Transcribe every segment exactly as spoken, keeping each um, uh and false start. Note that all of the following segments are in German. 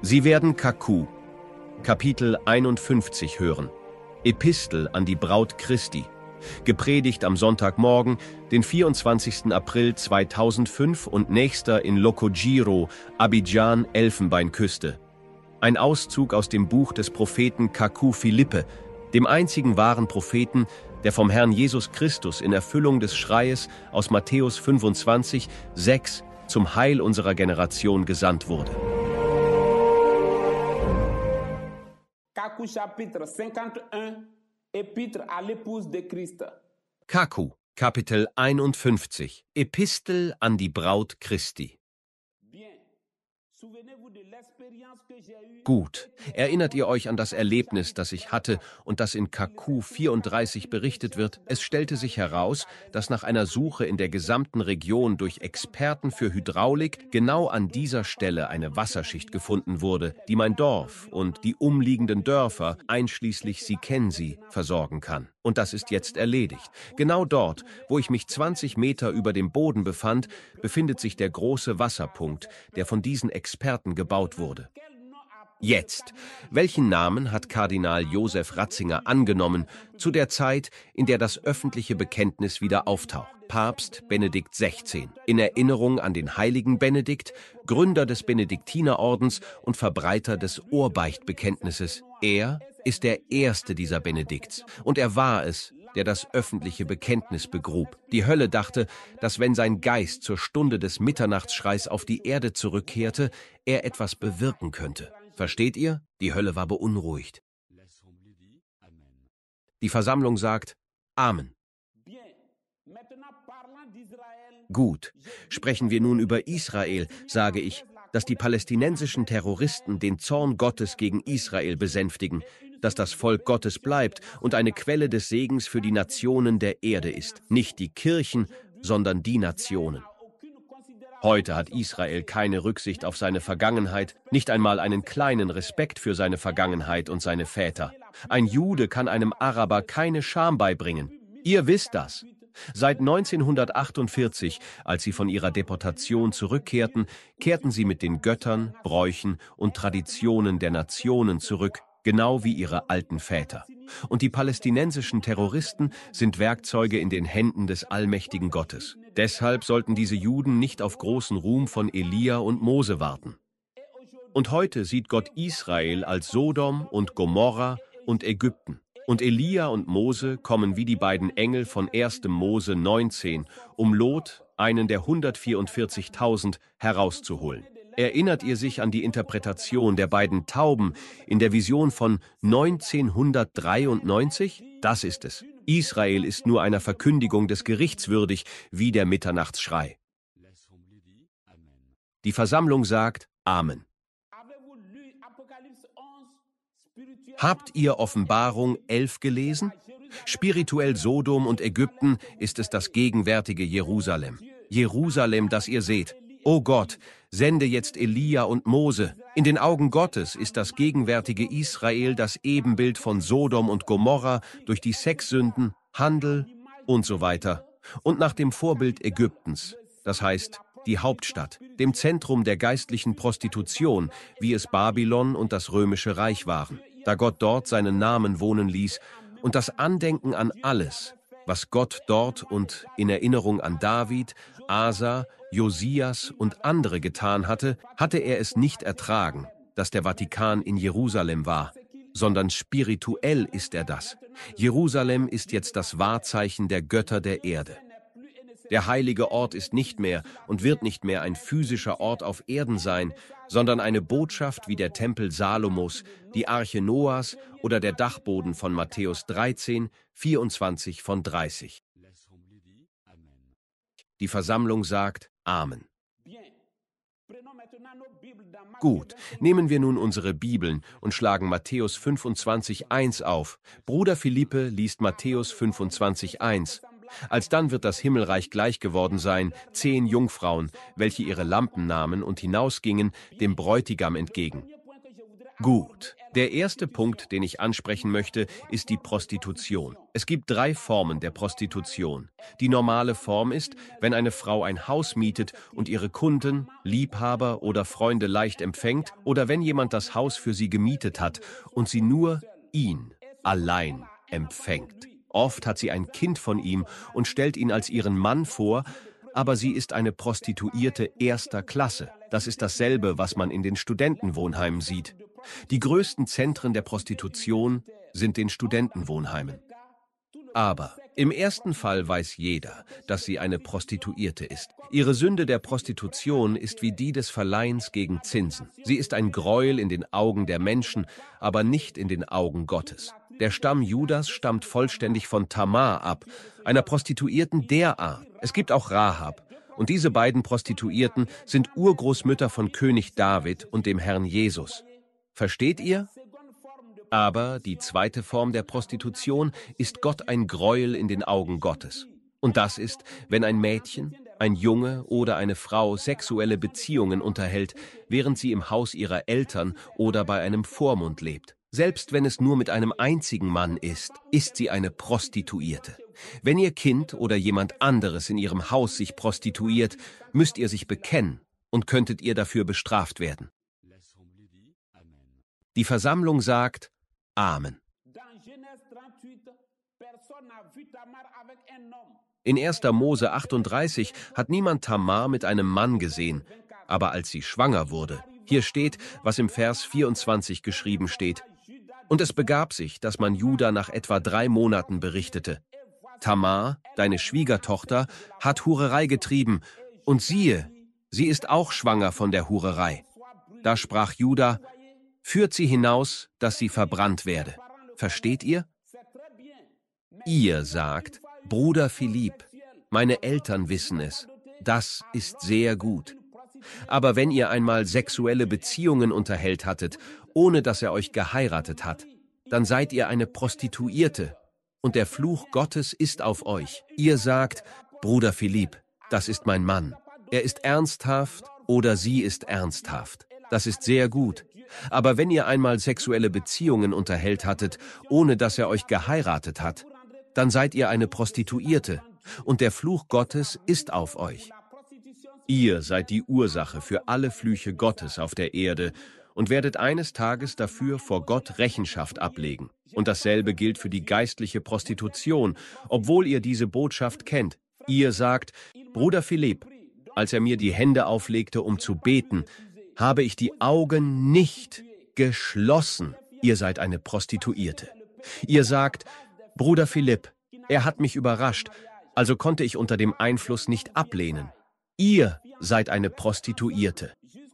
Sie werden Kaku, Kapitel einundfünfzig hören. Epistel an die Braut Christi. Gepredigt am Sonntagmorgen, den vierundzwanzigsten April zweitausendfünf und nächster in Lokojiro, Abidjan, Elfenbeinküste. Ein Auszug aus dem Buch des Propheten Kaku Philippe, dem einzigen wahren Propheten, der vom Herrn Jesus Christus in Erfüllung des Schreies aus Matthäus fünfundzwanzig, sechs zum Heil unserer Generation gesandt wurde. Kaku chapitre cinquante-un, Épître à l'épouse de Christ. Kaku, Kapitel einundfünfzig, Epistel an die Braut Christi. Gut, erinnert ihr euch an das Erlebnis, das ich hatte und das in Kaku vierunddreißig berichtet wird? Es stellte sich heraus, dass nach einer Suche in der gesamten Region durch Experten für Hydraulik genau an dieser Stelle eine Wasserschicht gefunden wurde, die mein Dorf und die umliegenden Dörfer, einschließlich Sikensi, versorgen kann. Und das ist jetzt erledigt. Genau dort, wo ich mich zwanzig Meter über dem Boden befand, befindet sich der große Wasserpunkt, der von diesen Experten gebaut wurde. Jetzt, welchen Namen hat Kardinal Josef Ratzinger angenommen, zu der Zeit, in der das öffentliche Bekenntnis wieder auftaucht? Papst Benedikt der Sechzehnte. In Erinnerung an den heiligen Benedikt, Gründer des Benediktinerordens und Verbreiter des Urbeichtbekenntnisses. Er ist der erste dieser Benedikts, und er war es, der das öffentliche Bekenntnis begrub. Die Hölle dachte, dass wenn sein Geist zur Stunde des Mitternachtsschreis auf die Erde zurückkehrte, er etwas bewirken könnte. Versteht ihr? Die Hölle war beunruhigt. Die Versammlung sagt Amen. Gut, sprechen wir nun über Israel, sage ich, dass die palästinensischen Terroristen den Zorn Gottes gegen Israel besänftigen, dass das Volk Gottes bleibt und eine Quelle des Segens für die Nationen der Erde ist. Nicht die Kirchen, sondern die Nationen. Heute hat Israel keine Rücksicht auf seine Vergangenheit, nicht einmal einen kleinen Respekt für seine Vergangenheit und seine Väter. Ein Jude kann einem Araber keine Scham beibringen. Ihr wisst das. Seit neunzehnhundertachtundvierzig, als sie von ihrer Deportation zurückkehrten, kehrten sie mit den Göttern, Bräuchen und Traditionen der Nationen zurück, genau wie ihre alten Väter. Und die palästinensischen Terroristen sind Werkzeuge in den Händen des allmächtigen Gottes. Deshalb sollten diese Juden nicht auf großen Ruhm von Elia und Mose warten. Und heute sieht Gott Israel als Sodom und Gomorra und Ägypten. Und Elia und Mose kommen wie die beiden Engel von erstem Mose neunzehn, um Lot, einen der hundertvierundvierzigtausend, herauszuholen. Erinnert ihr sich an die Interpretation der beiden Tauben in der Vision von neunzehnhundertdreiundneunzig? Das ist es. Israel ist nur einer Verkündigung des Gerichts würdig, wie der Mitternachtsschrei. Die Versammlung sagt Amen. Habt ihr Offenbarung elf gelesen? Spirituell Sodom und Ägypten ist es das gegenwärtige Jerusalem. Jerusalem, das ihr seht. O Gott, sende jetzt Elia und Mose. In den Augen Gottes ist das gegenwärtige Israel das Ebenbild von Sodom und Gomorra durch die Sexsünden, Handel und so weiter. Und nach dem Vorbild Ägyptens, das heißt die Hauptstadt, dem Zentrum der geistlichen Prostitution, wie es Babylon und das Römische Reich waren, da Gott dort seinen Namen wohnen ließ und das Andenken an alles, was Gott dort und in Erinnerung an David, Asa, Josias und andere getan hatte, hatte er es nicht ertragen, dass der Vatikan in Jerusalem war, sondern spirituell ist er das. Jerusalem ist jetzt das Wahrzeichen der Götter der Erde. Der heilige Ort ist nicht mehr und wird nicht mehr ein physischer Ort auf Erden sein, sondern eine Botschaft wie der Tempel Salomos, die Arche Noahs oder der Dachboden von Matthäus dreizehn, vierundzwanzig von dreißig. Die Versammlung sagt Amen. Gut, nehmen wir nun unsere Bibeln und schlagen Matthäus fünfundzwanzig eins auf. Bruder Philippe liest Matthäus fünfundzwanzig eins. Alsdann wird das Himmelreich gleich geworden sein, zehn Jungfrauen, welche ihre Lampen nahmen und hinausgingen dem Bräutigam entgegen. Gut. Der erste Punkt, den ich ansprechen möchte, ist die Prostitution. Es gibt drei Formen der Prostitution. Die normale Form ist, wenn eine Frau ein Haus mietet und ihre Kunden, Liebhaber oder Freunde leicht empfängt oder wenn jemand das Haus für sie gemietet hat und sie nur ihn allein empfängt. Oft hat sie ein Kind von ihm und stellt ihn als ihren Mann vor, aber sie ist eine Prostituierte erster Klasse. Das ist dasselbe, was man in den Studentenwohnheimen sieht. Die größten Zentren der Prostitution sind den Studentenwohnheimen. Aber im ersten Fall weiß jeder, dass sie eine Prostituierte ist. Ihre Sünde der Prostitution ist wie die des Verleihens gegen Zinsen. Sie ist ein Gräuel in den Augen der Menschen, aber nicht in den Augen Gottes. Der Stamm Judas stammt vollständig von Tamar ab, einer Prostituierten der Art. Es gibt auch Rahab. Und diese beiden Prostituierten sind Urgroßmütter von König David und dem Herrn Jesus. Versteht ihr? Aber die zweite Form der Prostitution ist Gott ein Gräuel in den Augen Gottes. Und das ist, wenn ein Mädchen, ein Junge oder eine Frau sexuelle Beziehungen unterhält, während sie im Haus ihrer Eltern oder bei einem Vormund lebt. Selbst wenn es nur mit einem einzigen Mann ist, ist sie eine Prostituierte. Wenn ihr Kind oder jemand anderes in ihrem Haus sich prostituiert, müsst ihr sich bekennen und könntet ihr dafür bestraft werden. Die Versammlung sagt Amen. In erster Mose achtunddreißig hat niemand Tamar mit einem Mann gesehen, aber als sie schwanger wurde, hier steht, was im Vers vierundzwanzig geschrieben steht. Und es begab sich, dass man Juda nach etwa drei Monaten berichtete: Tamar, deine Schwiegertochter, hat Hurerei getrieben, und siehe, sie ist auch schwanger von der Hurerei. Da sprach Juda: Führt sie hinaus, dass sie verbrannt werde. Versteht ihr? Ihr sagt: Bruder Philipp, meine Eltern wissen es. Das ist sehr gut. Aber wenn ihr einmal sexuelle Beziehungen unterhält hattet, ohne dass er euch geheiratet hat, dann seid ihr eine Prostituierte, und der Fluch Gottes ist auf euch. Ihr sagt: Bruder Philipp, das ist mein Mann. Er ist ernsthaft oder sie ist ernsthaft. Das ist sehr gut. Aber wenn ihr einmal sexuelle Beziehungen unterhält hattet, ohne dass er euch geheiratet hat, dann seid ihr eine Prostituierte, und der Fluch Gottes ist auf euch. Ihr seid die Ursache für alle Flüche Gottes auf der Erde und werdet eines Tages dafür vor Gott Rechenschaft ablegen. Und dasselbe gilt für die geistliche Prostitution, obwohl ihr diese Botschaft kennt. Ihr sagt: Bruder Philipp, als er mir die Hände auflegte, um zu beten, habe ich die Augen nicht geschlossen. Ihr seid eine Prostituierte. Ihr sagt: Bruder Philipp, er hat mich überrascht, also konnte ich unter dem Einfluss nicht ablehnen. Ihr seid eine Prostituierte.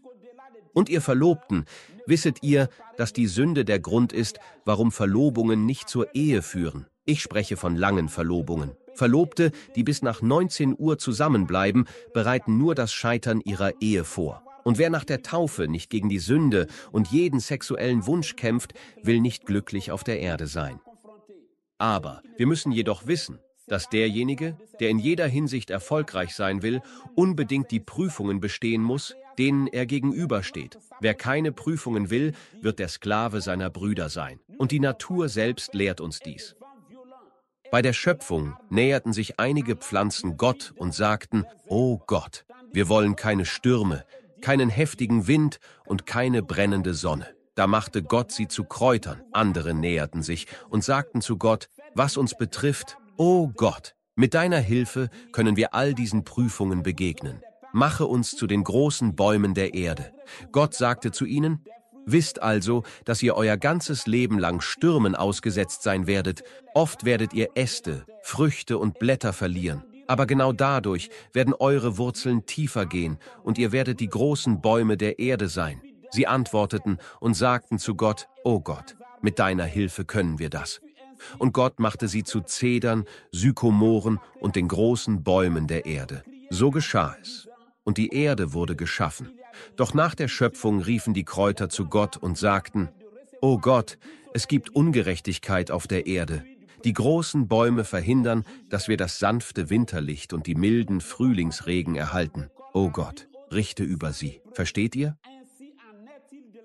Und ihr Verlobten, wisset ihr, dass die Sünde der Grund ist, warum Verlobungen nicht zur Ehe führen? Ich spreche von langen Verlobungen. Verlobte, die bis nach neunzehn Uhr zusammenbleiben, bereiten nur das Scheitern ihrer Ehe vor. Und wer nach der Taufe nicht gegen die Sünde und jeden sexuellen Wunsch kämpft, will nicht glücklich auf der Erde sein. Aber wir müssen jedoch wissen, dass derjenige, der in jeder Hinsicht erfolgreich sein will, unbedingt die Prüfungen bestehen muss, denen er gegenübersteht. Wer keine Prüfungen will, wird der Sklave seiner Brüder sein. Und die Natur selbst lehrt uns dies. Bei der Schöpfung näherten sich einige Pflanzen Gott und sagten: O Gott, wir wollen keine Stürme, keinen heftigen Wind und keine brennende Sonne. Da machte Gott sie zu Kräutern. Andere näherten sich und sagten zu Gott: Was uns betrifft, O Gott, mit deiner Hilfe können wir all diesen Prüfungen begegnen. Mache uns zu den großen Bäumen der Erde. Gott sagte zu ihnen: Wisst also, dass ihr euer ganzes Leben lang Stürmen ausgesetzt sein werdet. Oft werdet ihr Äste, Früchte und Blätter verlieren. Aber genau dadurch werden eure Wurzeln tiefer gehen und ihr werdet die großen Bäume der Erde sein. Sie antworteten und sagten zu Gott: O Gott, mit deiner Hilfe können wir das. Und Gott machte sie zu Zedern, Sykomoren und den großen Bäumen der Erde. So geschah es. Und die Erde wurde geschaffen. Doch nach der Schöpfung riefen die Kräuter zu Gott und sagten: O Gott, es gibt Ungerechtigkeit auf der Erde. Die großen Bäume verhindern, dass wir das sanfte Winterlicht und die milden Frühlingsregen erhalten. O Gott, richte über sie. Versteht ihr?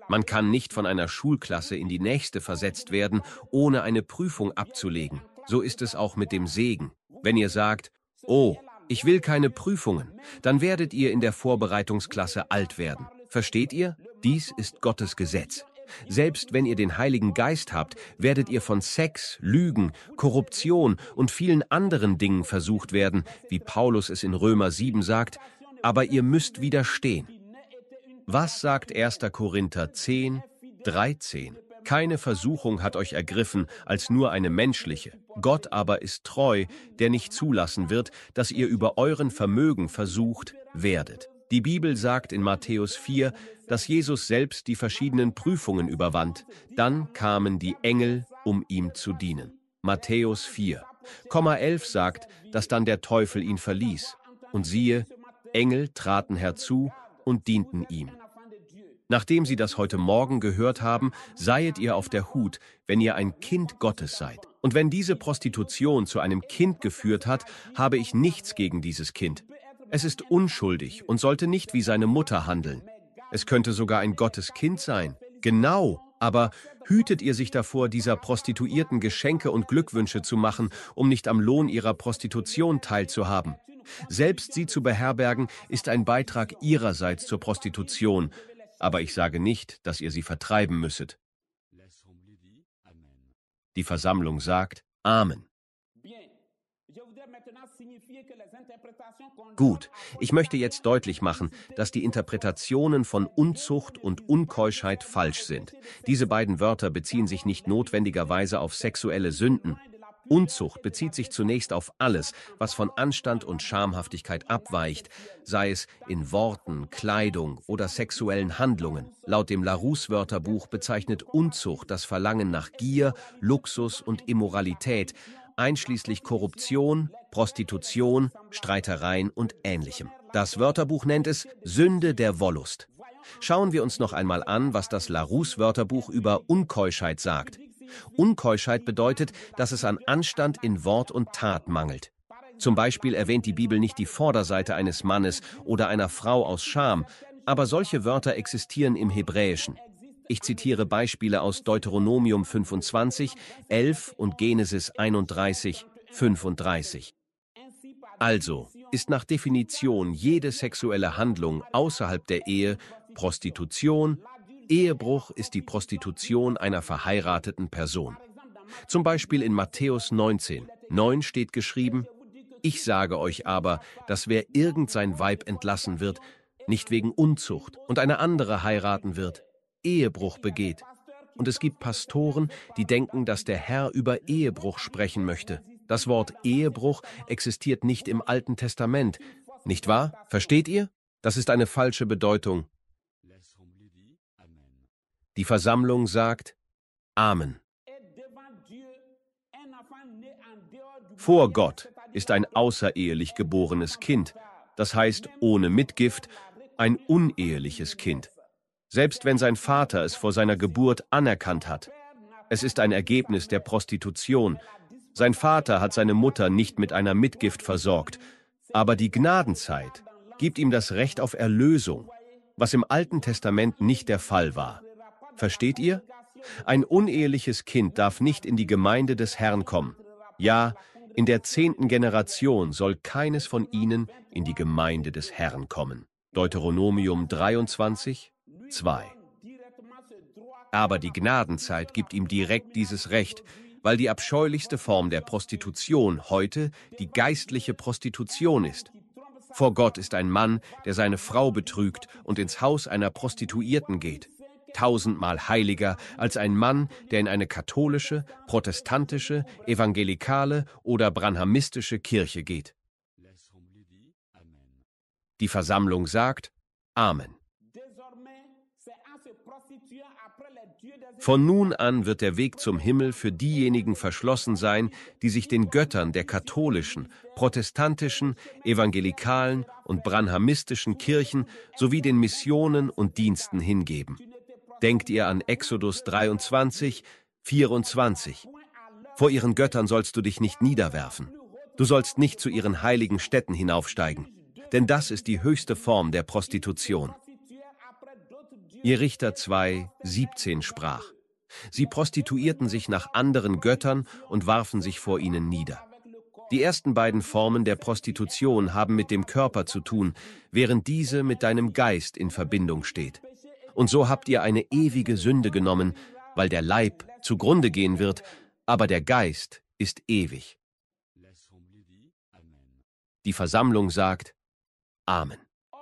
Man kann nicht von einer Schulklasse in die nächste versetzt werden, ohne eine Prüfung abzulegen. So ist es auch mit dem Segen. Wenn ihr sagt, oh, ich will keine Prüfungen, dann werdet ihr in der Vorbereitungsklasse alt werden. Versteht ihr? Dies ist Gottes Gesetz. Selbst wenn ihr den Heiligen Geist habt, werdet ihr von Sex, Lügen, Korruption und vielen anderen Dingen versucht werden, wie Paulus es in Römer sieben sagt, aber ihr müsst widerstehen. Was sagt erster Korinther zehn, dreizehn? Keine Versuchung hat euch ergriffen, als nur eine menschliche. Gott aber ist treu, der nicht zulassen wird, dass ihr über euren Vermögen versucht werdet. Die Bibel sagt in Matthäus vier, dass Jesus selbst die verschiedenen Prüfungen überwand. Dann kamen die Engel, um ihm zu dienen. Matthäus vier, Komma elf sagt, dass dann der Teufel ihn verließ. Und siehe, Engel traten herzu und dienten ihm. Nachdem Sie das heute Morgen gehört haben, seiet ihr auf der Hut, wenn ihr ein Kind Gottes seid. Und wenn diese Prostitution zu einem Kind geführt hat, habe ich nichts gegen dieses Kind. Es ist unschuldig und sollte nicht wie seine Mutter handeln. Es könnte sogar ein Gotteskind sein. Genau, aber hütet ihr sich davor, dieser Prostituierten Geschenke und Glückwünsche zu machen, um nicht am Lohn ihrer Prostitution teilzuhaben. Selbst sie zu beherbergen, ist ein Beitrag ihrerseits zur Prostitution. Aber ich sage nicht, dass ihr sie vertreiben müsset. Die Versammlung sagt Amen. Gut, ich möchte jetzt deutlich machen, dass die Interpretationen von Unzucht und Unkeuschheit falsch sind. Diese beiden Wörter beziehen sich nicht notwendigerweise auf sexuelle Sünden. Unzucht bezieht sich zunächst auf alles, was von Anstand und Schamhaftigkeit abweicht, sei es in Worten, Kleidung oder sexuellen Handlungen. Laut dem Larousse-Wörterbuch bezeichnet Unzucht das Verlangen nach Gier, Luxus und Immoralität, einschließlich Korruption, Prostitution, Streitereien und Ähnlichem. Das Wörterbuch nennt es Sünde der Wollust. Schauen wir uns noch einmal an, was das Larousse-Wörterbuch über Unkeuschheit sagt. Unkeuschheit bedeutet, dass es an Anstand in Wort und Tat mangelt. Zum Beispiel erwähnt die Bibel nicht die Vorderseite eines Mannes oder einer Frau aus Scham, aber solche Wörter existieren im Hebräischen. Ich zitiere Beispiele aus Deuteronomium fünfundzwanzig, elf und Genesis einunddreißig, fünfunddreißig. Also ist nach Definition jede sexuelle Handlung außerhalb der Ehe Prostitution. Ehebruch ist die Prostitution einer verheirateten Person. Zum Beispiel in Matthäus neunzehn, neun steht geschrieben, ich sage euch aber, dass wer irgend sein Weib entlassen wird, nicht wegen Unzucht und eine andere heiraten wird, Ehebruch begeht. Und es gibt Pastoren, die denken, dass der Herr über Ehebruch sprechen möchte. Das Wort Ehebruch existiert nicht im Alten Testament. Nicht wahr? Versteht ihr? Das ist eine falsche Bedeutung. Die Versammlung sagt Amen. Vor Gott ist ein außerehelich geborenes Kind, das heißt ohne Mitgift, ein uneheliches Kind. Selbst wenn sein Vater es vor seiner Geburt anerkannt hat. Es ist ein Ergebnis der Prostitution. Sein Vater hat seine Mutter nicht mit einer Mitgift versorgt, aber die Gnadenzeit gibt ihm das Recht auf Erlösung, was im Alten Testament nicht der Fall war. Versteht ihr? Ein uneheliches Kind darf nicht in die Gemeinde des Herrn kommen. Ja, in der zehnten Generation soll keines von ihnen in die Gemeinde des Herrn kommen. Deuteronomium dreiundzwanzig, zwei. Aber die Gnadenzeit gibt ihm direkt dieses Recht, weil die abscheulichste Form der Prostitution heute die geistliche Prostitution ist. Vor Gott ist ein Mann, der seine Frau betrügt und ins Haus einer Prostituierten geht, tausendmal heiliger als ein Mann, der in eine katholische, protestantische, evangelikale oder branhamistische Kirche geht. Die Versammlung sagt Amen. Von nun an wird der Weg zum Himmel für diejenigen verschlossen sein, die sich den Göttern der katholischen, protestantischen, evangelikalen und branhamistischen Kirchen sowie den Missionen und Diensten hingeben. Denkt ihr an Exodus dreiundzwanzig, vierundzwanzig. Vor ihren Göttern sollst du dich nicht niederwerfen. Du sollst nicht zu ihren heiligen Stätten hinaufsteigen, denn das ist die höchste Form der Prostitution. Ihr Richter zwei, siebzehn sprach: Sie prostituierten sich nach anderen Göttern und warfen sich vor ihnen nieder. Die ersten beiden Formen der Prostitution haben mit dem Körper zu tun, während diese mit deinem Geist in Verbindung steht. Und so habt ihr eine ewige Sünde genommen, weil der Leib zugrunde gehen wird, aber der Geist ist ewig. Die Versammlung sagt: Amen.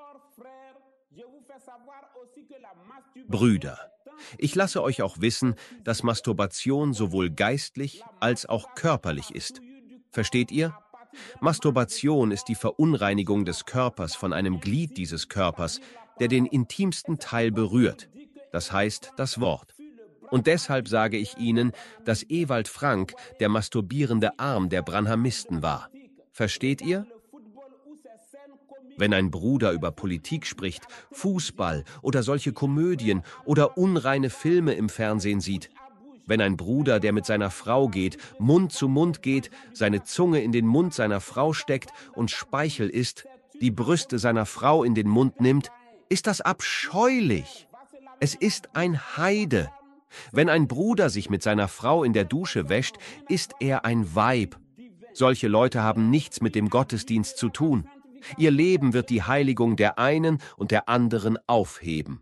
Brüder, ich lasse euch auch wissen, dass Masturbation sowohl geistlich als auch körperlich ist. Versteht ihr? Masturbation ist die Verunreinigung des Körpers von einem Glied dieses Körpers, der den intimsten Teil berührt, das heißt das Wort. Und deshalb sage ich Ihnen, dass Ewald Frank der masturbierende Arm der Branhamisten war. Versteht ihr? Wenn ein Bruder über Politik spricht, Fußball oder solche Komödien oder unreine Filme im Fernsehen sieht, wenn ein Bruder, der mit seiner Frau geht, Mund zu Mund geht, seine Zunge in den Mund seiner Frau steckt und Speichel isst, die Brüste seiner Frau in den Mund nimmt, ist das abscheulich. Es ist ein Heide. Wenn ein Bruder sich mit seiner Frau in der Dusche wäscht, ist er ein Weib. Solche Leute haben nichts mit dem Gottesdienst zu tun. Ihr Leben wird die Heiligung der einen und der anderen aufheben.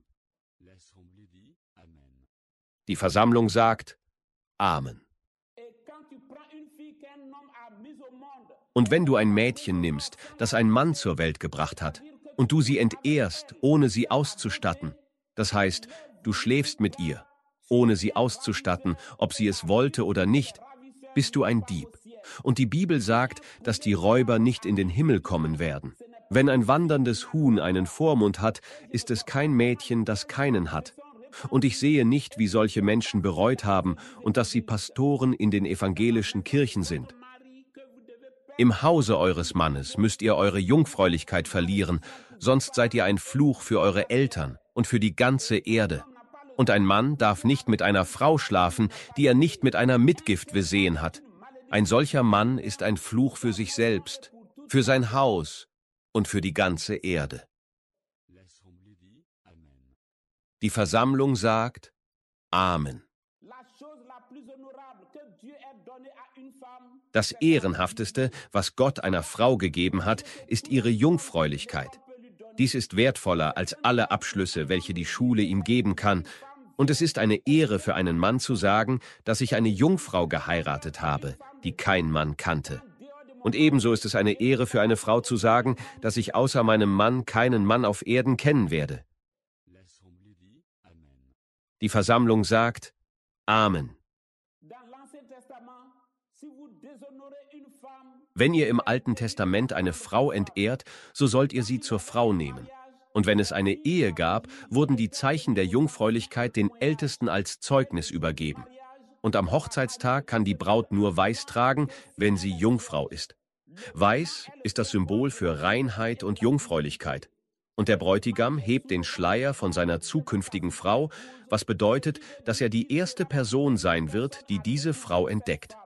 Die Versammlung sagt: Amen. Und wenn du ein Mädchen nimmst, das ein Mann zur Welt gebracht hat, und du sie entehrst, ohne sie auszustatten, das heißt, du schläfst mit ihr, ohne sie auszustatten, ob sie es wollte oder nicht, bist du ein Dieb. Und die Bibel sagt, dass die Räuber nicht in den Himmel kommen werden. Wenn ein wanderndes Huhn einen Vormund hat, ist es kein Mädchen, das keinen hat. Und ich sehe nicht, wie solche Menschen bereut haben und dass sie Pastoren in den evangelischen Kirchen sind. Im Hause eures Mannes müsst ihr eure Jungfräulichkeit verlieren, sonst seid ihr ein Fluch für eure Eltern und für die ganze Erde. Und ein Mann darf nicht mit einer Frau schlafen, die er nicht mit einer Mitgift besehen hat. Ein solcher Mann ist ein Fluch für sich selbst, für sein Haus und für die ganze Erde. Die Versammlung sagt: Amen. Das Ehrenhafteste, was Gott einer Frau gegeben hat, ist ihre Jungfräulichkeit. Dies ist wertvoller als alle Abschlüsse, welche die Schule ihm geben kann. Und es ist eine Ehre für einen Mann zu sagen, dass ich eine Jungfrau geheiratet habe, die kein Mann kannte. Und ebenso ist es eine Ehre für eine Frau zu sagen, dass ich außer meinem Mann keinen Mann auf Erden kennen werde. Die Versammlung sagt: Amen. Wenn ihr im Alten Testament eine Frau entehrt, so sollt ihr sie zur Frau nehmen. Und wenn es eine Ehe gab, wurden die Zeichen der Jungfräulichkeit den Ältesten als Zeugnis übergeben. Und am Hochzeitstag kann die Braut nur weiß tragen, wenn sie Jungfrau ist. Weiß ist das Symbol für Reinheit und Jungfräulichkeit. Und der Bräutigam hebt den Schleier von seiner zukünftigen Frau, was bedeutet, dass er die erste Person sein wird, die diese Frau entdeckt.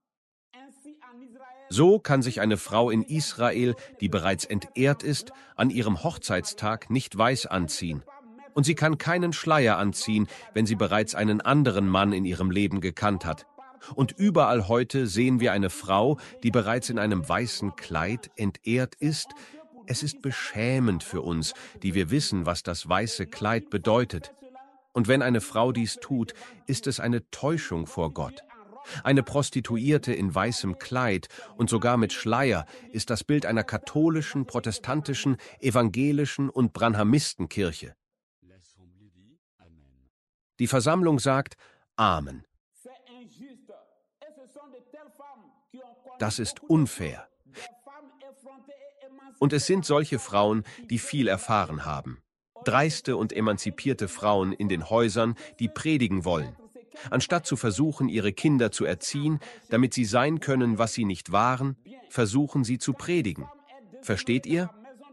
So kann sich eine Frau in Israel, die bereits entehrt ist, an ihrem Hochzeitstag nicht weiß anziehen. Und sie kann keinen Schleier anziehen, wenn sie bereits einen anderen Mann in ihrem Leben gekannt hat. Und überall heute sehen wir eine Frau, die bereits in einem weißen Kleid entehrt ist. Es ist beschämend für uns, die wir wissen, was das weiße Kleid bedeutet. Und wenn eine Frau dies tut, ist es eine Täuschung vor Gott. Eine Prostituierte in weißem Kleid und sogar mit Schleier ist das Bild einer katholischen, protestantischen, evangelischen und Branhamistenkirche. Die Versammlung sagt: Amen. Das ist unfair. Und es sind solche Frauen, die viel erfahren haben. Dreiste und emanzipierte Frauen in den Häusern, die predigen wollen. Anstatt zu versuchen, ihre Kinder zu erziehen, damit sie sein können, was sie nicht waren, versuchen sie zu predigen. Versteht ihr?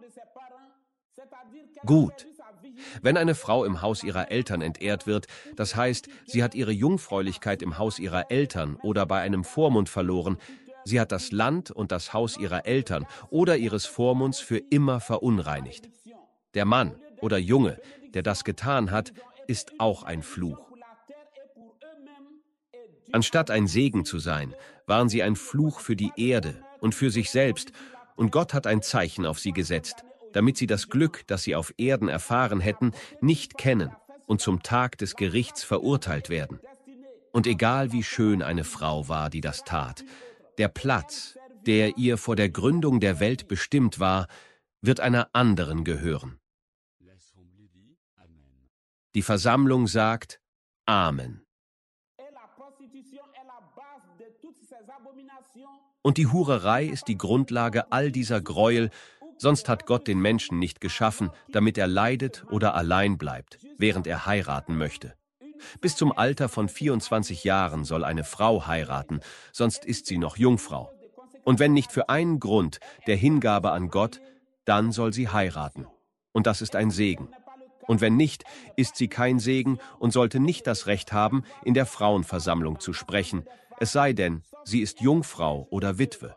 Gut. Wenn eine Frau im Haus ihrer Eltern entehrt wird, das heißt, sie hat ihre Jungfräulichkeit im Haus ihrer Eltern oder bei einem Vormund verloren, sie hat das Land und das Haus ihrer Eltern oder ihres Vormunds für immer verunreinigt. Der Mann oder Junge, der das getan hat, ist auch ein Fluch. Anstatt ein Segen zu sein, waren sie ein Fluch für die Erde und für sich selbst, und Gott hat ein Zeichen auf sie gesetzt, damit sie das Glück, das sie auf Erden erfahren hätten, nicht kennen und zum Tag des Gerichts verurteilt werden. Und egal wie schön eine Frau war, die das tat, der Platz, der ihr vor der Gründung der Welt bestimmt war, wird einer anderen gehören. Die Versammlung sagt Amen. Und die Hurerei ist die Grundlage all dieser Gräuel, sonst hat Gott den Menschen nicht geschaffen, damit er leidet oder allein bleibt, während er heiraten möchte. Bis zum Alter von vierundzwanzig Jahren soll eine Frau heiraten, sonst ist sie noch Jungfrau. Und wenn nicht für einen Grund der Hingabe an Gott, dann soll sie heiraten. Und das ist ein Segen. Und wenn nicht, ist sie kein Segen und sollte nicht das Recht haben, in der Frauenversammlung zu sprechen, es sei denn, sie ist Jungfrau oder Witwe.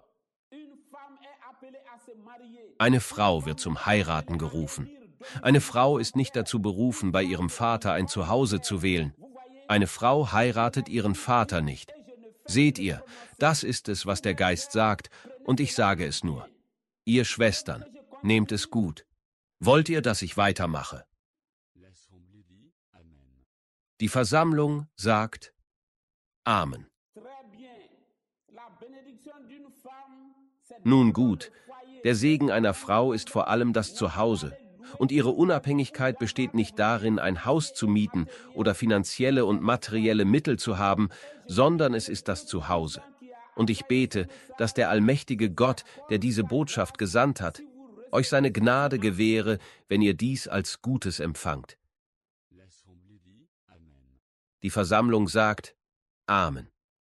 Eine Frau wird zum Heiraten gerufen. Eine Frau ist nicht dazu berufen, bei ihrem Vater ein Zuhause zu wählen. Eine Frau heiratet ihren Vater nicht. Seht ihr, das ist es, was der Geist sagt, und ich sage es nur. Ihr Schwestern, nehmt es gut. Wollt ihr, dass ich weitermache? Die Versammlung sagt Amen. Nun gut, der Segen einer Frau ist vor allem das Zuhause, und ihre Unabhängigkeit besteht nicht darin, ein Haus zu mieten oder finanzielle und materielle Mittel zu haben, sondern es ist das Zuhause. Und ich bete, dass der allmächtige Gott, der diese Botschaft gesandt hat, euch seine Gnade gewähre, wenn ihr dies als Gutes empfangt. Die Versammlung sagt Amen.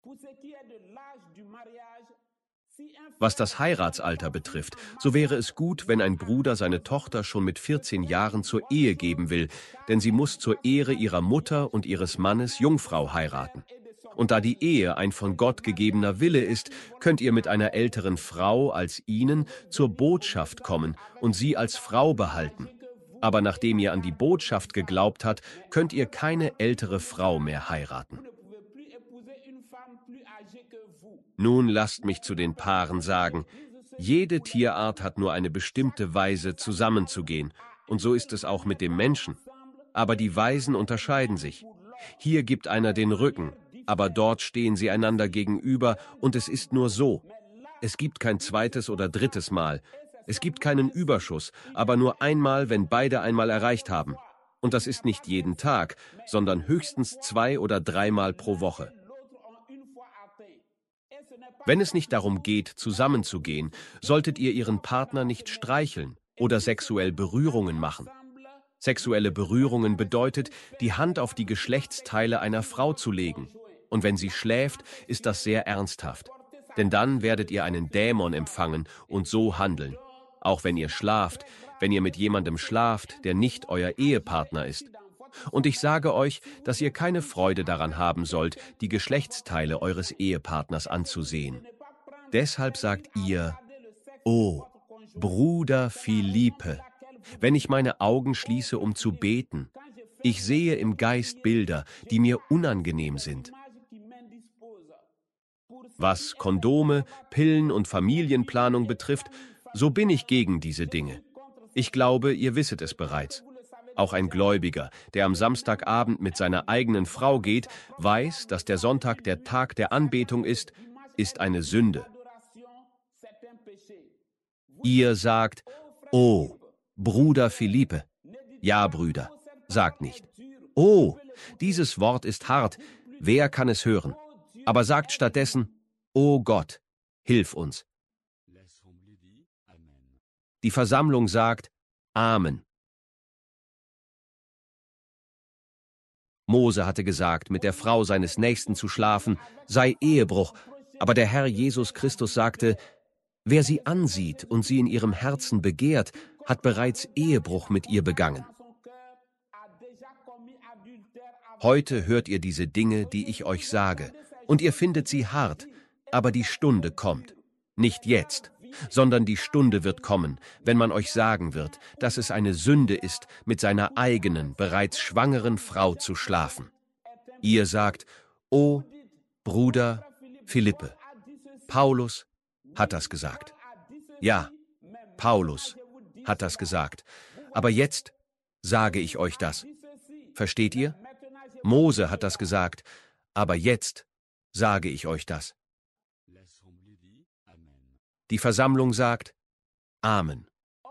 Was das Heiratsalter betrifft, so wäre es gut, wenn ein Bruder seine Tochter schon mit vierzehn Jahren zur Ehe geben will, denn sie muss zur Ehre ihrer Mutter und ihres Mannes Jungfrau heiraten. Und da die Ehe ein von Gott gegebener Wille ist, könnt ihr mit einer älteren Frau als ihnen zur Botschaft kommen und sie als Frau behalten. Aber nachdem ihr an die Botschaft geglaubt habt, könnt ihr keine ältere Frau mehr heiraten. Nun lasst mich zu den Paaren sagen, jede Tierart hat nur eine bestimmte Weise zusammenzugehen, und so ist es auch mit dem Menschen. Aber die Weisen unterscheiden sich. Hier gibt einer den Rücken, aber dort stehen sie einander gegenüber, und es ist nur so. Es gibt kein zweites oder drittes Mal. Es gibt keinen Überschuss, aber nur einmal, wenn beide einmal erreicht haben. Und das ist nicht jeden Tag, sondern höchstens zwei oder dreimal pro Woche. Wenn es nicht darum geht, zusammenzugehen, solltet ihr ihren Partner nicht streicheln oder sexuell Berührungen machen. Sexuelle Berührungen bedeutet, die Hand auf die Geschlechtsteile einer Frau zu legen. Und wenn sie schläft, ist das sehr ernsthaft. Denn dann werdet ihr einen Dämon empfangen und so handeln. Auch wenn ihr schlaft, wenn ihr mit jemandem schlaft, der nicht euer Ehepartner ist. Und ich sage euch, dass ihr keine Freude daran haben sollt, die Geschlechtsteile eures Ehepartners anzusehen. Deshalb sagt ihr, O Bruder Philippe, wenn ich meine Augen schließe, um zu beten, ich sehe im Geist Bilder, die mir unangenehm sind. Was Kondome, Pillen und Familienplanung betrifft, so bin ich gegen diese Dinge. Ich glaube, ihr wisset es bereits. Auch ein Gläubiger, der am Samstagabend mit seiner eigenen Frau geht, weiß, dass der Sonntag der Tag der Anbetung ist, ist eine Sünde. Ihr sagt, oh, Bruder Philippe. Ja, Brüder, sagt nicht. Oh, dieses Wort ist hart, wer kann es hören? Aber sagt stattdessen, oh Gott, hilf uns. Die Versammlung sagt, Amen. Mose hatte gesagt, mit der Frau seines Nächsten zu schlafen, sei Ehebruch, aber der Herr Jesus Christus sagte, wer sie ansieht und sie in ihrem Herzen begehrt, hat bereits Ehebruch mit ihr begangen. Heute hört ihr diese Dinge, die ich euch sage, und ihr findet sie hart, aber die Stunde kommt, nicht jetzt, sondern die Stunde wird kommen, wenn man euch sagen wird, dass es eine Sünde ist, mit seiner eigenen, bereits schwangeren Frau zu schlafen. Ihr sagt, O Bruder Philippe, Paulus hat das gesagt. Ja, Paulus hat das gesagt. Aber jetzt sage ich euch das. Versteht ihr? Mose hat das gesagt, aber jetzt sage ich euch das. Die Versammlung sagt Amen.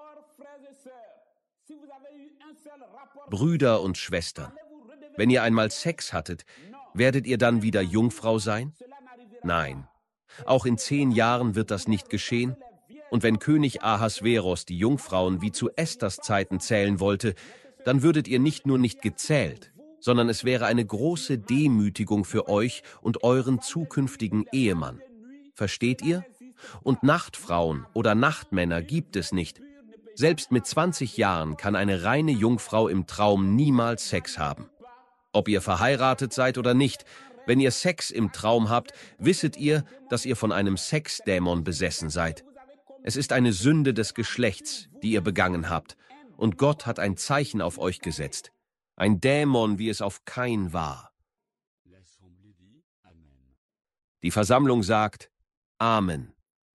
Brüder und Schwestern, wenn ihr einmal Sex hattet, werdet ihr dann wieder Jungfrau sein? Nein. Auch in zehn Jahren wird das nicht geschehen. Und wenn König Ahasveros die Jungfrauen wie zu Esthers Zeiten zählen wollte, dann würdet ihr nicht nur nicht gezählt, sondern es wäre eine große Demütigung für euch und euren zukünftigen Ehemann. Versteht ihr? Und Nachtfrauen oder Nachtmänner gibt es nicht. Selbst mit zwanzig Jahren kann eine reine Jungfrau im Traum niemals Sex haben. Ob ihr verheiratet seid oder nicht, wenn ihr Sex im Traum habt, wisset ihr, dass ihr von einem Sexdämon besessen seid. Es ist eine Sünde des Geschlechts, die ihr begangen habt, und Gott hat ein Zeichen auf euch gesetzt. Ein Dämon, wie es auf Kain war. Die Versammlung sagt Amen.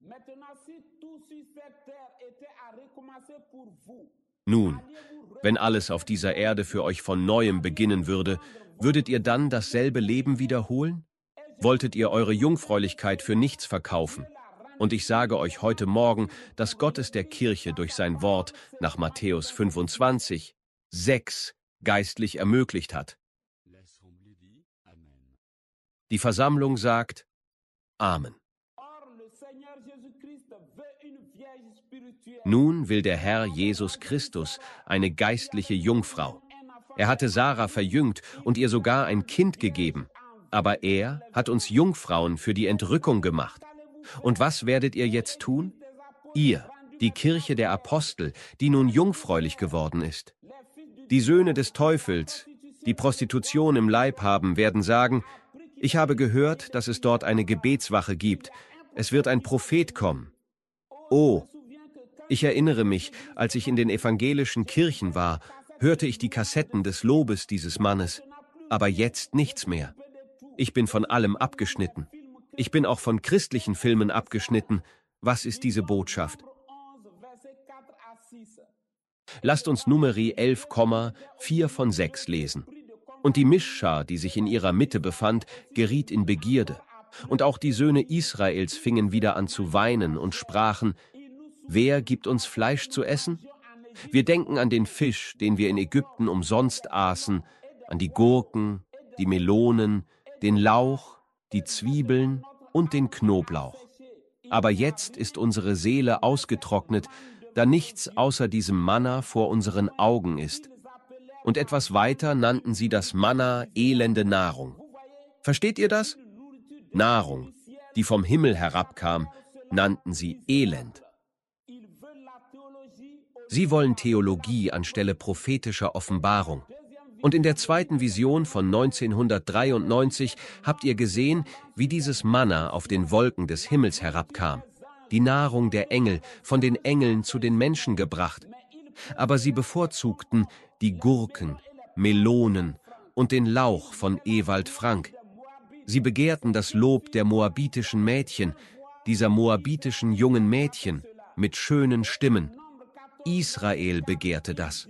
Nun, wenn alles auf dieser Erde für euch von Neuem beginnen würde, würdet ihr dann dasselbe Leben wiederholen? Wolltet ihr eure Jungfräulichkeit für nichts verkaufen? Und ich sage euch heute Morgen, dass Gott es der Kirche durch sein Wort nach Matthäus fünfundzwanzig, sechs geistlich ermöglicht hat. Die Versammlung sagt Amen. Nun will der Herr Jesus Christus eine geistliche Jungfrau. Er hatte Sarah verjüngt und ihr sogar ein Kind gegeben. Aber er hat uns Jungfrauen für die Entrückung gemacht. Und was werdet ihr jetzt tun? Ihr, die Kirche der Apostel, die nun jungfräulich geworden ist. Die Söhne des Teufels, die Prostitution im Leib haben, werden sagen, ich habe gehört, dass es dort eine Gebetswache gibt. Es wird ein Prophet kommen. Oh, ich erinnere mich, als ich in den evangelischen Kirchen war, hörte ich die Kassetten des Lobes dieses Mannes. Aber jetzt nichts mehr. Ich bin von allem abgeschnitten. Ich bin auch von christlichen Filmen abgeschnitten. Was ist diese Botschaft? Lasst uns Numeri elf, vier von sechs lesen. Und die Mischschar, die sich in ihrer Mitte befand, geriet in Begierde. Und auch die Söhne Israels fingen wieder an zu weinen und sprachen, wer gibt uns Fleisch zu essen? Wir denken an den Fisch, den wir in Ägypten umsonst aßen, an die Gurken, die Melonen, den Lauch, die Zwiebeln und den Knoblauch. Aber jetzt ist unsere Seele ausgetrocknet, da nichts außer diesem Manna vor unseren Augen ist. Und etwas weiter nannten sie das Manna elende Nahrung. Versteht ihr das? Nahrung, die vom Himmel herabkam, nannten sie Elend. Sie wollen Theologie anstelle prophetischer Offenbarung. Und in der zweiten Vision von neunzehnhundertdreiundneunzig habt ihr gesehen, wie dieses Manna auf den Wolken des Himmels herabkam. Die Nahrung der Engel, von den Engeln zu den Menschen gebracht. Aber sie bevorzugten die Gurken, Melonen und den Lauch von Ewald Frank. Sie begehrten das Lob der moabitischen Mädchen, dieser moabitischen jungen Mädchen mit schönen Stimmen. Israel begehrte das.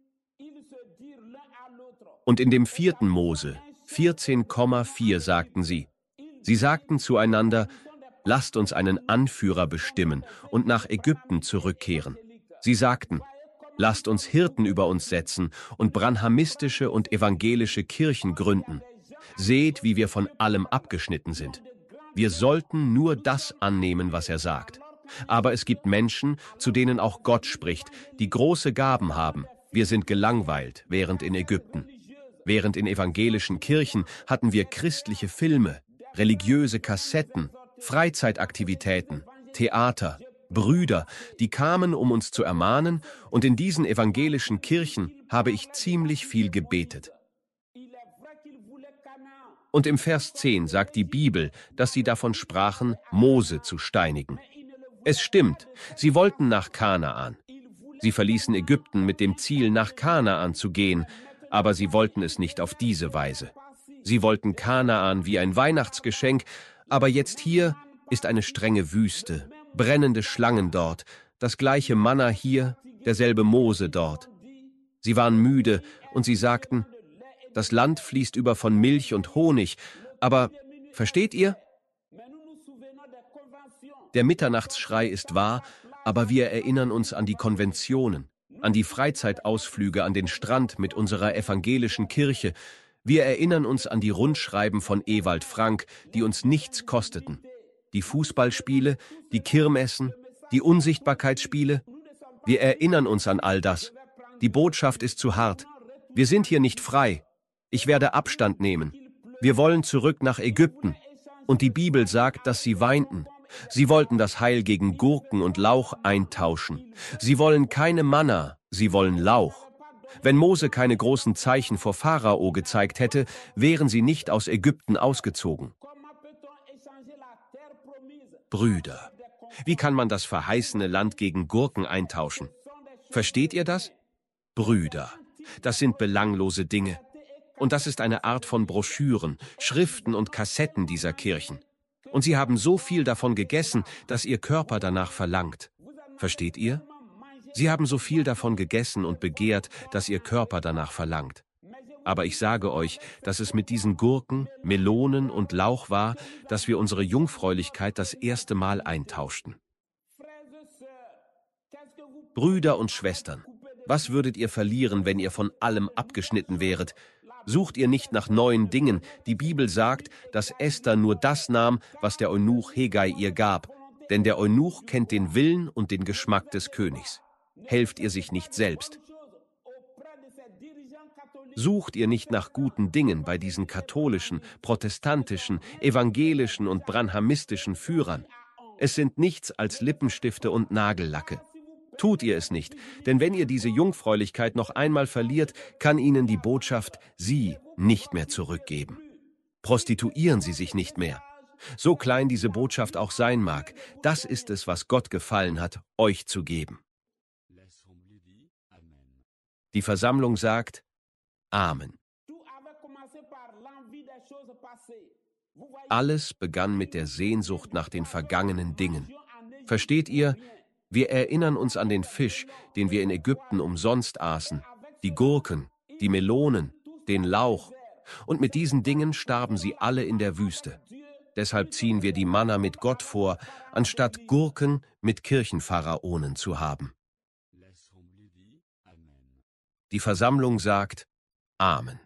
Und in dem vierten Mose, vierzehn, vier sagten sie, sie sagten zueinander, lasst uns einen Anführer bestimmen und nach Ägypten zurückkehren. Sie sagten, lasst uns Hirten über uns setzen und branhamistische und evangelische Kirchen gründen. Seht, wie wir von allem abgeschnitten sind. Wir sollten nur das annehmen, was er sagt. Aber es gibt Menschen, zu denen auch Gott spricht, die große Gaben haben. Wir sind gelangweilt, während in Ägypten. Während in evangelischen Kirchen hatten wir christliche Filme, religiöse Kassetten, Freizeitaktivitäten, Theater, Brüder, die kamen, um uns zu ermahnen, und in diesen evangelischen Kirchen habe ich ziemlich viel gebetet. Und im Vers zehn sagt die Bibel, dass sie davon sprachen, Mose zu steinigen. Es stimmt, sie wollten nach Kanaan. Sie verließen Ägypten mit dem Ziel, nach Kanaan zu gehen, aber sie wollten es nicht auf diese Weise. Sie wollten Kanaan wie ein Weihnachtsgeschenk, aber jetzt hier ist eine strenge Wüste, brennende Schlangen dort, das gleiche Manna hier, derselbe Mose dort. Sie waren müde und sie sagten, das Land fließt über von Milch und Honig, aber, versteht ihr? Der Mitternachtsschrei ist wahr, aber wir erinnern uns an die Konventionen, an die Freizeitausflüge an den Strand mit unserer evangelischen Kirche. Wir erinnern uns an die Rundschreiben von Ewald Frank, die uns nichts kosteten. Die Fußballspiele, die Kirmessen, die Unsichtbarkeitsspiele. Wir erinnern uns an all das. Die Botschaft ist zu hart. Wir sind hier nicht frei. Ich werde Abstand nehmen. Wir wollen zurück nach Ägypten. Und die Bibel sagt, dass sie weinten. Sie wollten das Heil gegen Gurken und Lauch eintauschen. Sie wollen keine Manna, sie wollen Lauch. Wenn Mose keine großen Zeichen vor Pharao gezeigt hätte, wären sie nicht aus Ägypten ausgezogen. Brüder, wie kann man das verheißene Land gegen Gurken eintauschen? Versteht ihr das? Brüder, das sind belanglose Dinge. Und das ist eine Art von Broschüren, Schriften und Kassetten dieser Kirchen. Und sie haben so viel davon gegessen, dass ihr Körper danach verlangt. Versteht ihr? Sie haben so viel davon gegessen und begehrt, dass ihr Körper danach verlangt. Aber ich sage euch, dass es mit diesen Gurken, Melonen und Lauch war, dass wir unsere Jungfräulichkeit das erste Mal eintauschten. Brüder und Schwestern, was würdet ihr verlieren, wenn ihr von allem abgeschnitten wäret? Sucht ihr nicht nach neuen Dingen? Die Bibel sagt, dass Esther nur das nahm, was der Eunuch Hegai ihr gab. Denn der Eunuch kennt den Willen und den Geschmack des Königs. Helft ihr sich nicht selbst. Sucht ihr nicht nach guten Dingen bei diesen katholischen, protestantischen, evangelischen und branhamistischen Führern. Es sind nichts als Lippenstifte und Nagellacke. Tut ihr es nicht, denn wenn ihr diese Jungfräulichkeit noch einmal verliert, kann ihnen die Botschaft sie nicht mehr zurückgeben. Prostituieren sie sich nicht mehr. So klein diese Botschaft auch sein mag, das ist es, was Gott gefallen hat, euch zu geben. Die Versammlung sagt Amen. Alles begann mit der Sehnsucht nach den vergangenen Dingen. Versteht ihr? Wir erinnern uns an den Fisch, den wir in Ägypten umsonst aßen, die Gurken, die Melonen, den Lauch. Und mit diesen Dingen starben sie alle in der Wüste. Deshalb ziehen wir die Manna mit Gott vor, anstatt Gurken mit Kirchenpharaonen zu haben. Die Versammlung sagt Amen.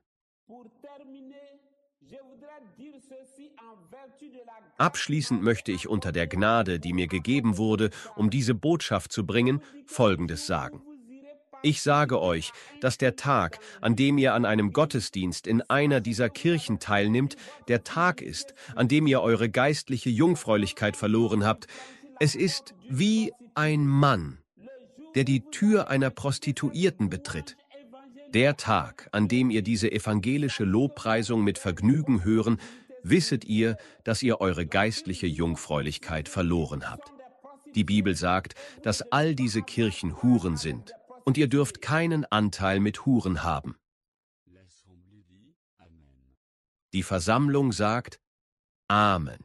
Abschließend möchte ich unter der Gnade, die mir gegeben wurde, um diese Botschaft zu bringen, Folgendes sagen. Ich sage euch, dass der Tag, an dem ihr an einem Gottesdienst in einer dieser Kirchen teilnimmt, der Tag ist, an dem ihr eure geistliche Jungfräulichkeit verloren habt. Es ist wie ein Mann, der die Tür einer Prostituierten betritt. Der Tag, an dem ihr diese evangelische Lobpreisung mit Vergnügen hören, wisset ihr, dass ihr eure geistliche Jungfräulichkeit verloren habt. Die Bibel sagt, dass all diese Kirchen Huren sind, und ihr dürft keinen Anteil mit Huren haben. Die Versammlung sagt Amen.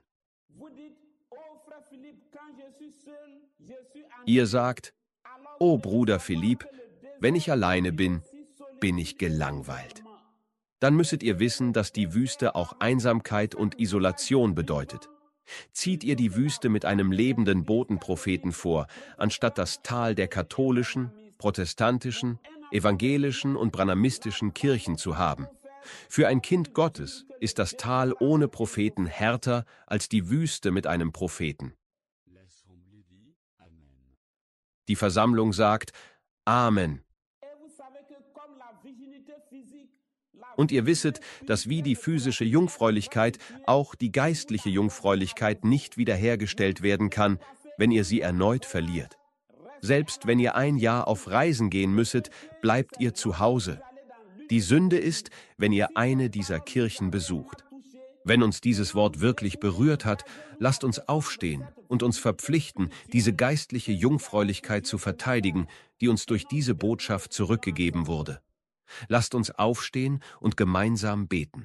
Ihr sagt, O Bruder Philipp, wenn ich alleine bin, bin ich gelangweilt. Dann müsstet ihr wissen, dass die Wüste auch Einsamkeit und Isolation bedeutet. Zieht ihr die Wüste mit einem lebenden Botenpropheten vor, anstatt das Tal der katholischen, protestantischen, evangelischen und branhamistischen Kirchen zu haben. Für ein Kind Gottes ist das Tal ohne Propheten härter als die Wüste mit einem Propheten. Die Versammlung sagt Amen. Und ihr wisset, dass wie die physische Jungfräulichkeit auch die geistliche Jungfräulichkeit nicht wiederhergestellt werden kann, wenn ihr sie erneut verliert. Selbst wenn ihr ein Jahr auf Reisen gehen müsset, bleibt ihr zu Hause. Die Sünde ist, wenn ihr eine dieser Kirchen besucht. Wenn uns dieses Wort wirklich berührt hat, lasst uns aufstehen und uns verpflichten, diese geistliche Jungfräulichkeit zu verteidigen, die uns durch diese Botschaft zurückgegeben wurde. Lasst uns aufstehen und gemeinsam beten.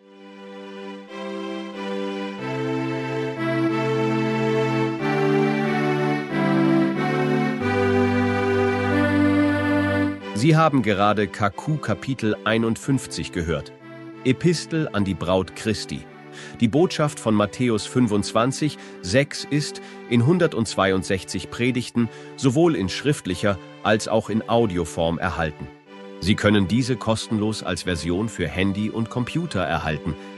Sie haben gerade K Q Kapitel einundfünfzig gehört. Epistel an die Braut Christi. Die Botschaft von Matthäus fünfundzwanzig, sechs ist in hundertzweiundsechzig Predigten sowohl in schriftlicher als auch in Audioform erhalten. Sie können diese kostenlos als Version für Handy und Computer erhalten.